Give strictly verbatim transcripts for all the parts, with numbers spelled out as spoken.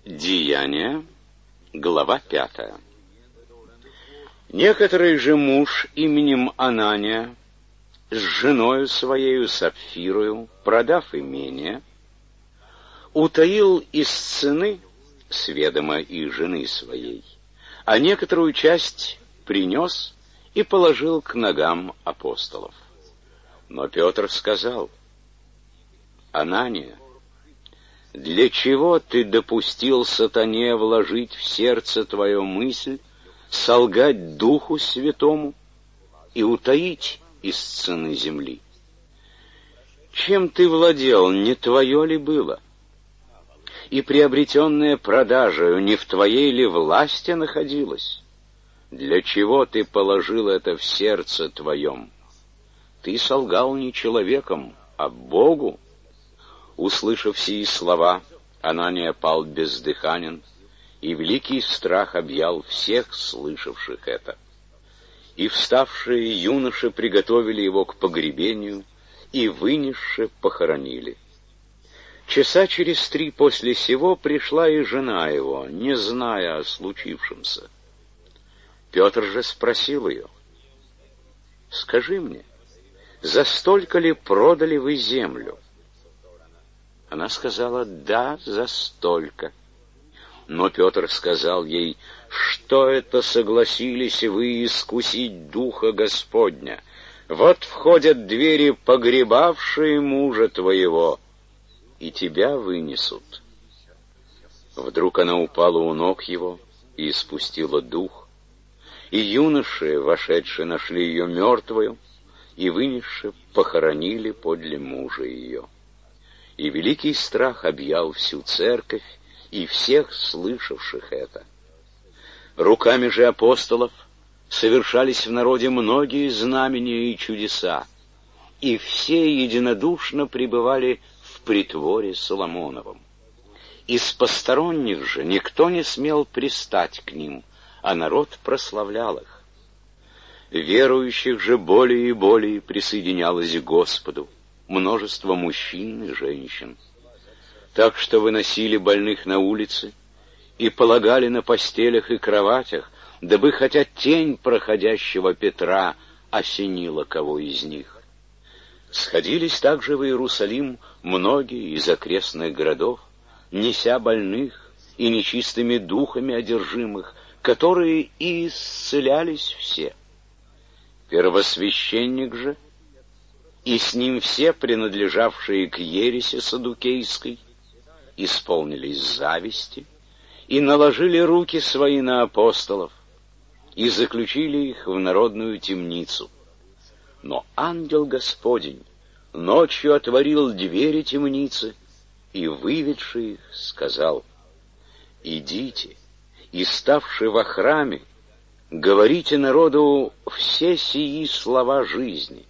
Деяния, глава пятая. Некоторый же муж именем Анания с женою своею Сапфирою, продав имение, утаил из цены с ведома и жены своей, а некоторую часть принес и положил к ногам апостолов. Но Петр сказал: Анания, для чего ты допустил сатане вложить в сердце твое мысль, солгать Духу Святому и утаить из цены земли? Чем ты владел, не твое ли было? И приобретенное продажею не в твоей ли власти находилось? Для чего ты положил это в сердце твоем? Ты солгал не человеком, а Богу. Услышав сии слова, Анания пал бездыханен, и великий страх объял всех слышавших это. И вставшие юноши приготовили его к погребению, и вынесши похоронили. Часа через три после сего пришла и жена его, не зная о случившемся. Петр же спросил ее: «Скажи мне, за столько ли продали вы землю?» Она сказала: «Да, за столько». Но Петр сказал ей: «Что это согласились вы искусить Духа Господня? Вот входят двери, погребавшие мужа твоего, и тебя вынесут». Вдруг она упала у ног его и испустила дух, и юноши, вошедшие, нашли ее мертвою, и, вынесши, похоронили подле мужа ее. И великий страх объял всю церковь и всех слышавших это. Руками же апостолов совершались в народе многие знамения и чудеса, и все единодушно пребывали в притворе Соломоновом. Из посторонних же никто не смел пристать к ним, а народ прославлял их. Верующих же более и более присоединялось к Господу множество мужчин и женщин, так что выносили больных на улицы и полагали на постелях и кроватях, дабы хотя тень проходящего Петра осенила кого из них. Сходились также в Иерусалим многие из окрестных городов, неся больных и нечистыми духами одержимых, которые и исцелялись все. Первосвященник же и с ним все, принадлежавшие к ереси саддукейской, исполнились зависти и наложили руки свои на апостолов и заключили их в народную темницу. Но ангел Господень ночью отворил двери темницы и, выведши их, сказал: «Идите, и, ставши во храме, говорите народу все сии слова жизни».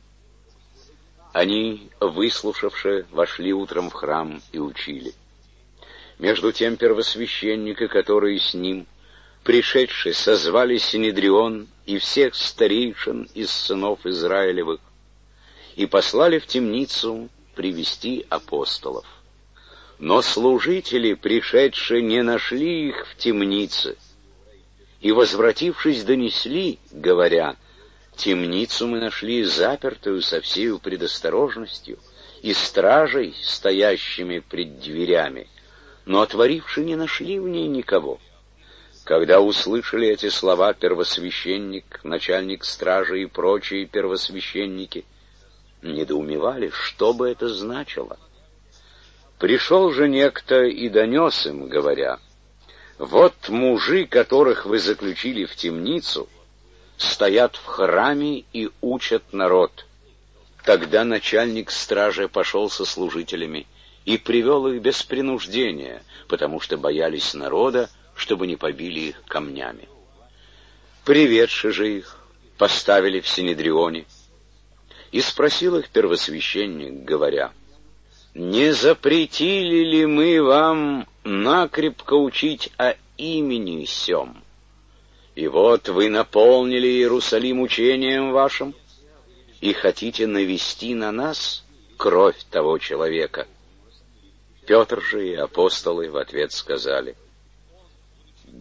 Они, выслушавши, вошли утром в храм и учили. Между тем первосвященника, которые с ним, пришедшие, созвали Синедрион и всех старейшин из сынов Израилевых и послали в темницу привести апостолов. Но служители, пришедшие, не нашли их в темнице, и, возвратившись, донесли, говоря: «Темницу мы нашли запертую со всею предосторожностью и стражей, стоящими пред дверями, но отворивши не нашли в ней никого». Когда услышали эти слова первосвященник, начальник стражи и прочие первосвященники, недоумевали, что бы это значило. Пришел же некто и донес им, говоря: «Вот мужи, которых вы заключили в темницу, стоят в храме и учат народ». Тогда начальник стражи пошел со служителями и привел их без принуждения, потому что боялись народа, чтобы не побили их камнями. Приведши же их, поставили в Синедрионе, и спросил их первосвященник, говоря: «Не запретили ли мы вам накрепко учить о имени сем? И вот вы наполнили Иерусалим учением вашим, и хотите навести на нас кровь того человека». Петр же и апостолы в ответ сказали: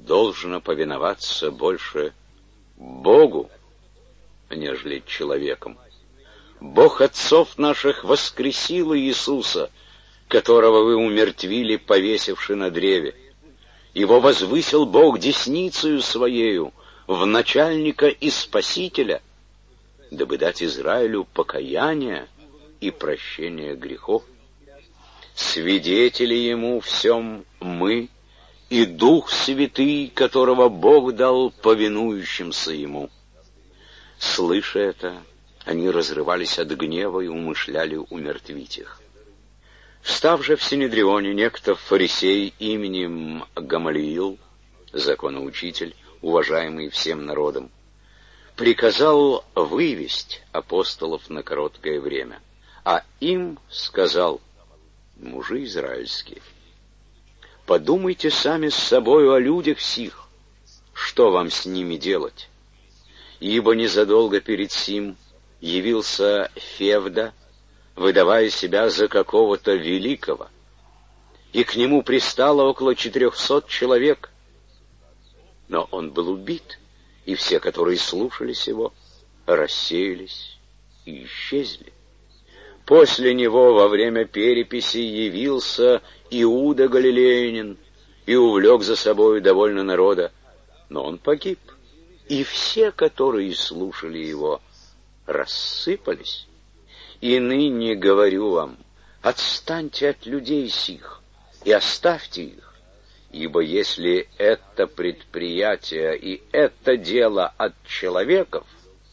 должно повиноваться больше Богу, нежели человеком. Бог отцов наших воскресил Иисуса, которого вы умертвили, повесивши на древе. Его возвысил Бог десницею Своею в начальника и спасителя, дабы дать Израилю покаяние и прощение грехов. Свидетели Ему всем мы и Дух Святый, которого Бог дал повинующимся Ему. Слыша это, они разрывались от гнева и умышляли умертвить их. Встав же в Синедрионе некто фарисей именем Гамалиил, законоучитель, уважаемый всем народом, приказал вывести апостолов на короткое время, а им сказал: мужи израильские, подумайте сами с собою о людях сих, что вам с ними делать. Ибо незадолго перед сим явился Февда, выдавая себя за какого-то великого, и к нему пристало около четырехсот человек. Но он был убит, и все, которые слушались его, рассеялись и исчезли. После него во время переписи явился Иуда Галилеянин и увлек за собою довольно народа, но он погиб, и все, которые слушали его, рассыпались. И ныне говорю вам: отстаньте от людей сих и оставьте их, ибо если это предприятие и это дело от человеков,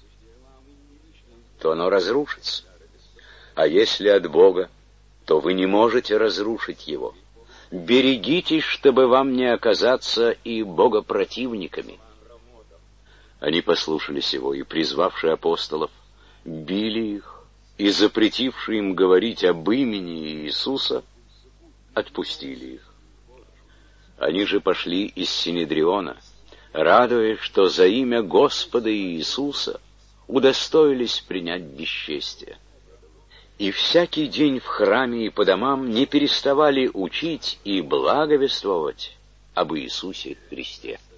то оно разрушится, а если от Бога, то вы не можете разрушить его. Берегитесь, чтобы вам не оказаться и богопротивниками. Они послушались его, и, призвавши апостолов, били их, и, запретивши им говорить об имени Иисуса, отпустили их. Они же пошли из Синедриона, радуясь, что за имя Господа Иисуса удостоились принять бесчестие. И всякий день в храме и по домам не переставали учить и благовествовать об Иисусе Христе.